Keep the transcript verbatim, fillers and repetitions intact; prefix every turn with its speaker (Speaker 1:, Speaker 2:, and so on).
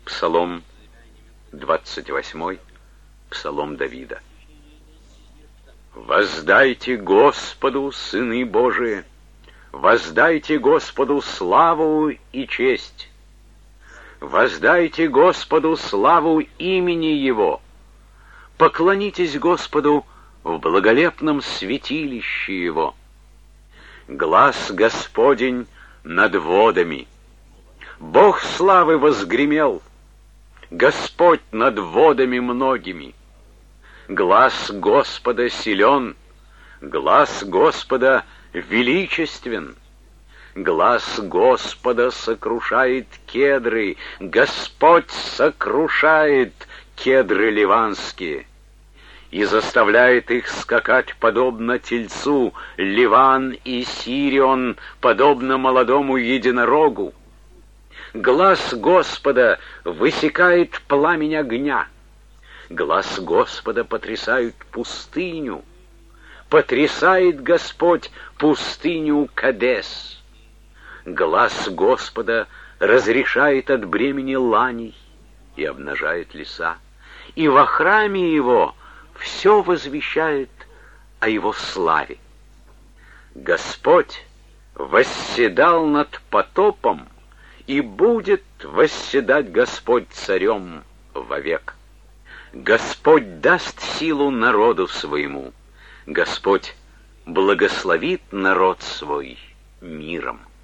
Speaker 1: Псалом двадцать восьмой, Псалом Давида. Воздайте Господу, сыны Божии, воздайте Господу славу и честь. Воздайте Господу славу имени Его. Поклонитесь Господу в благолепном святилище Его. Глас Господень над водами. Бог славы возгремел. Господь над водами многими. Глас Господа силен, глас Господа величествен. Глас Господа сокрушает кедры, Господь сокрушает кедры ливанские и заставляет их скакать подобно тельцу, Ливан и Сирион подобно молодому единорогу. Глас Господа высекает пламень огня. Глас Господа потрясает пустыню. Потрясает Господь пустыню Кадес. Глас Господа разрешает от бремени ланей и обнажает леса. И во храме Его все возвещает о Его славе. Господь восседал над потопом, и будет восседать Господь царем вовек. Господь даст силу народу своему. Господь благословит народ свой миром.